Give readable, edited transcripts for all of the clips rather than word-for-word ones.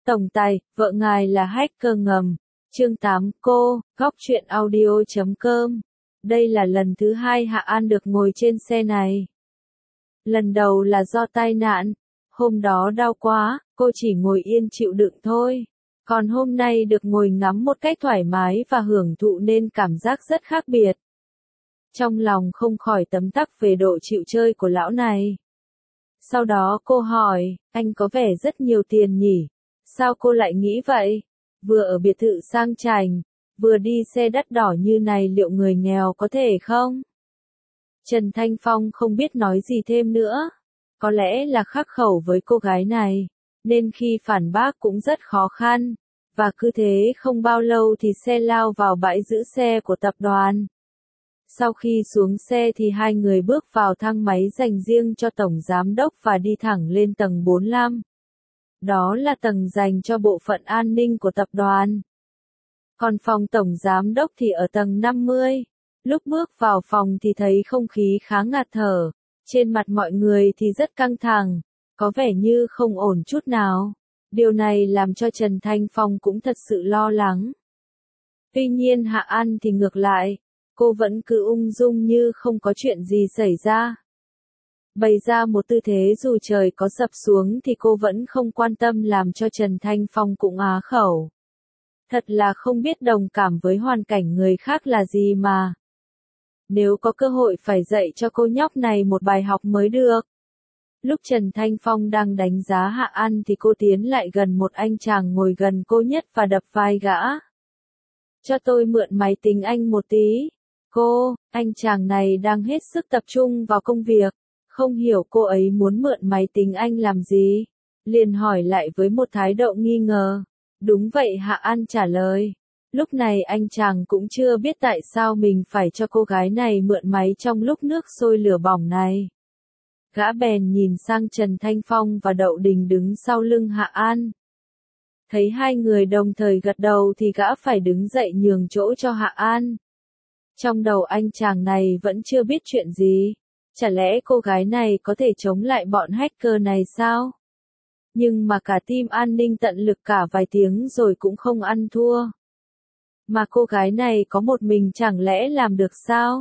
Tổng tài, vợ ngài là hacker ngầm. Chương 8, góc truyện audio.com. Đây là lần thứ hai Hạ An được ngồi trên xe này. Lần đầu là do tai nạn. Hôm đó đau quá, cô chỉ ngồi yên chịu đựng thôi. Còn hôm nay được ngồi ngắm một cách thoải mái và hưởng thụ nên cảm giác rất khác biệt. Trong lòng không khỏi tấm tắc về độ chịu chơi của lão này. Sau đó cô hỏi, anh có vẻ rất nhiều tiền nhỉ? Sao cô lại nghĩ vậy? Vừa ở biệt thự sang chảnh, vừa đi xe đắt đỏ như này liệu người nghèo có thể không? Trần Thanh Phong không biết nói gì thêm nữa. Có lẽ là khắc khẩu với cô gái này, nên khi phản bác cũng rất khó khăn. Và cứ thế không bao lâu thì xe lao vào bãi giữ xe của tập đoàn. Sau khi xuống xe thì hai người bước vào thang máy dành riêng cho tổng giám đốc và đi thẳng lên tầng 45. Đó là tầng dành cho bộ phận an ninh của tập đoàn. Còn phòng tổng giám đốc thì ở tầng 50. Lúc bước vào phòng thì thấy không khí khá ngạt thở. Trên mặt mọi người thì rất căng thẳng, có vẻ như không ổn chút nào. Điều này làm cho Trần Thanh Phong cũng thật sự lo lắng. Tuy nhiên Hạ An thì ngược lại, cô vẫn cứ ung dung như không có chuyện gì xảy ra. Bày ra một tư thế dù trời có sập xuống thì cô vẫn không quan tâm làm cho Trần Thanh Phong cũng á khẩu. Thật là không biết đồng cảm với hoàn cảnh người khác là gì mà. Nếu có cơ hội phải dạy cho cô nhóc này một bài học mới được. Lúc Trần Thanh Phong đang đánh giá Hạ An thì cô tiến lại gần một anh chàng ngồi gần cô nhất và đập vai gã. Cho tôi mượn máy tính anh một tí. Anh chàng này đang hết sức tập trung vào công việc. Không hiểu cô ấy muốn mượn máy tính anh làm gì. Liền hỏi lại với một thái độ nghi ngờ. Đúng vậy Hạ An trả lời. Lúc này anh chàng cũng chưa biết tại sao mình phải cho cô gái này mượn máy trong lúc nước sôi lửa bỏng này. Gã bèn nhìn sang Trần Thanh Phong và Đậu Đình đứng sau lưng Hạ An. Thấy hai người đồng thời gật đầu thì gã phải đứng dậy nhường chỗ cho Hạ An. Trong đầu anh chàng này vẫn chưa biết chuyện gì. Chả lẽ cô gái này có thể chống lại bọn hacker này sao? Nhưng mà cả team an ninh tận lực cả vài tiếng rồi cũng không ăn thua. Mà cô gái này có một mình chẳng lẽ làm được sao?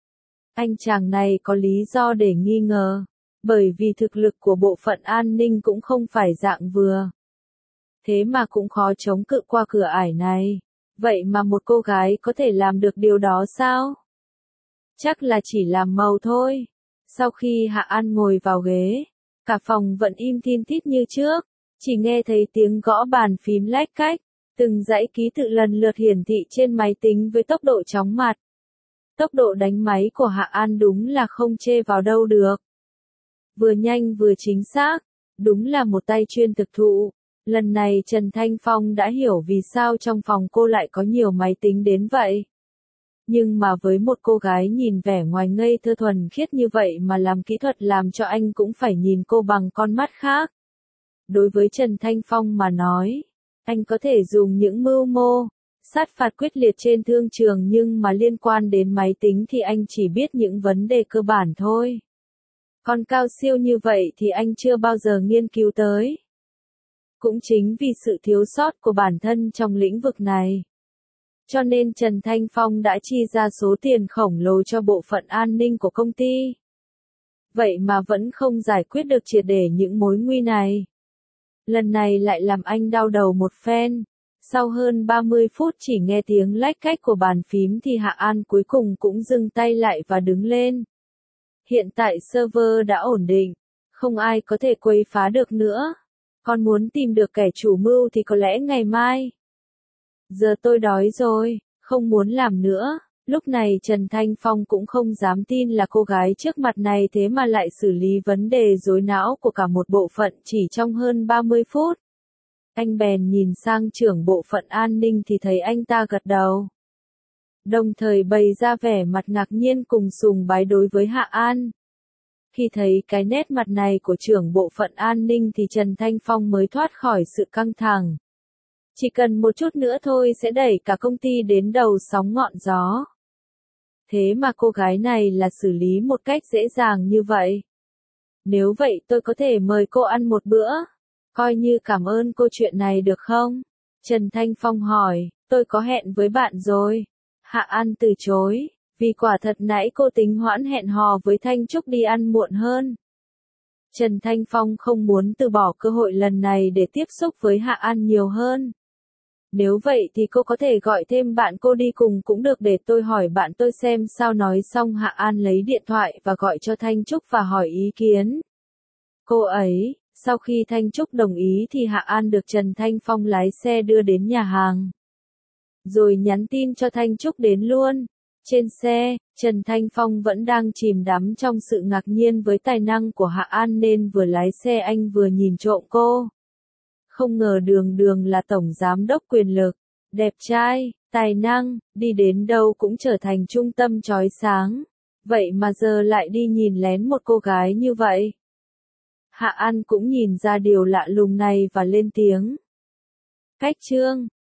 Anh chàng này có lý do để nghi ngờ. Bởi vì thực lực của bộ phận an ninh cũng không phải dạng vừa. Thế mà cũng khó chống cự qua cửa ải này. Vậy mà một cô gái có thể làm được điều đó sao? Chắc là chỉ làm màu thôi. Sau khi Hạ An ngồi vào ghế, cả phòng vẫn im thin thít như trước. Chỉ nghe thấy tiếng gõ bàn phím lách cách. Từng dãy ký tự lần lượt hiển thị trên máy tính với tốc độ chóng mặt. Tốc độ đánh máy của Hạ An đúng là không chê vào đâu được. Vừa nhanh vừa chính xác, đúng là một tay chuyên thực thụ. Lần này Trần Thanh Phong đã hiểu vì sao trong phòng cô lại có nhiều máy tính đến vậy. Nhưng mà với một cô gái nhìn vẻ ngoài ngây thơ thuần khiết như vậy mà làm kỹ thuật làm cho anh cũng phải nhìn cô bằng con mắt khác. Đối với Trần Thanh Phong mà nói, anh có thể dùng những mưu mô, sát phạt quyết liệt trên thương trường nhưng mà liên quan đến máy tính thì anh chỉ biết những vấn đề cơ bản thôi. Còn cao siêu như vậy thì anh chưa bao giờ nghiên cứu tới. Cũng chính vì sự thiếu sót của bản thân trong lĩnh vực này. Cho nên Trần Thanh Phong đã chi ra số tiền khổng lồ cho bộ phận an ninh của công ty. Vậy mà vẫn không giải quyết được triệt để những mối nguy này. Lần này lại làm anh đau đầu một phen. Sau hơn 30 phút chỉ nghe tiếng lách cách của bàn phím thì Hạ An cuối cùng cũng dừng tay lại và đứng lên. Hiện tại server đã ổn định, không ai có thể quấy phá được nữa. Còn muốn tìm được kẻ chủ mưu thì có lẽ ngày mai. Giờ tôi đói rồi, không muốn làm nữa. Lúc này Trần Thanh Phong cũng không dám tin là cô gái trước mặt này thế mà lại xử lý vấn đề rối não của cả một bộ phận chỉ trong hơn 30 phút. Anh bèn nhìn sang trưởng bộ phận an ninh thì thấy anh ta gật đầu. Đồng thời bày ra vẻ mặt ngạc nhiên cùng sùng bái đối với Hạ An. Khi thấy cái nét mặt này của trưởng bộ phận an ninh thì Trần Thanh Phong mới thoát khỏi sự căng thẳng. Chỉ cần một chút nữa thôi sẽ đẩy cả công ty đến đầu sóng ngọn gió. Thế mà cô gái này là xử lý một cách dễ dàng như vậy. Nếu vậy tôi có thể mời cô ăn một bữa. Coi như cảm ơn cô chuyện này được không? Trần Thanh Phong hỏi, tôi có hẹn với bạn rồi. Hạ An từ chối, vì quả thật nãy cô tính hoãn hẹn hò với Thanh Trúc đi ăn muộn hơn. Trần Thanh Phong không muốn từ bỏ cơ hội lần này để tiếp xúc với Hạ An nhiều hơn. Nếu vậy thì cô có thể gọi thêm bạn cô đi cùng cũng được, để tôi hỏi bạn tôi xem sao. Nói xong Hạ An lấy điện thoại và gọi cho Thanh Trúc và hỏi ý kiến cô ấy. Sau khi Thanh Trúc đồng ý thì Hạ An được Trần Thanh Phong lái xe đưa đến nhà hàng, rồi nhắn tin cho Thanh Trúc đến luôn. Trên xe, Trần Thanh Phong vẫn đang chìm đắm trong sự ngạc nhiên với tài năng của Hạ An nên vừa lái xe anh vừa nhìn trộm cô. Không ngờ Đường Đường là tổng giám đốc quyền lực, đẹp trai, tài năng, đi đến đâu cũng trở thành trung tâm chói sáng. Vậy mà giờ lại đi nhìn lén một cô gái như vậy. Hạ An cũng nhìn ra điều lạ lùng này và lên tiếng. Cách Trương,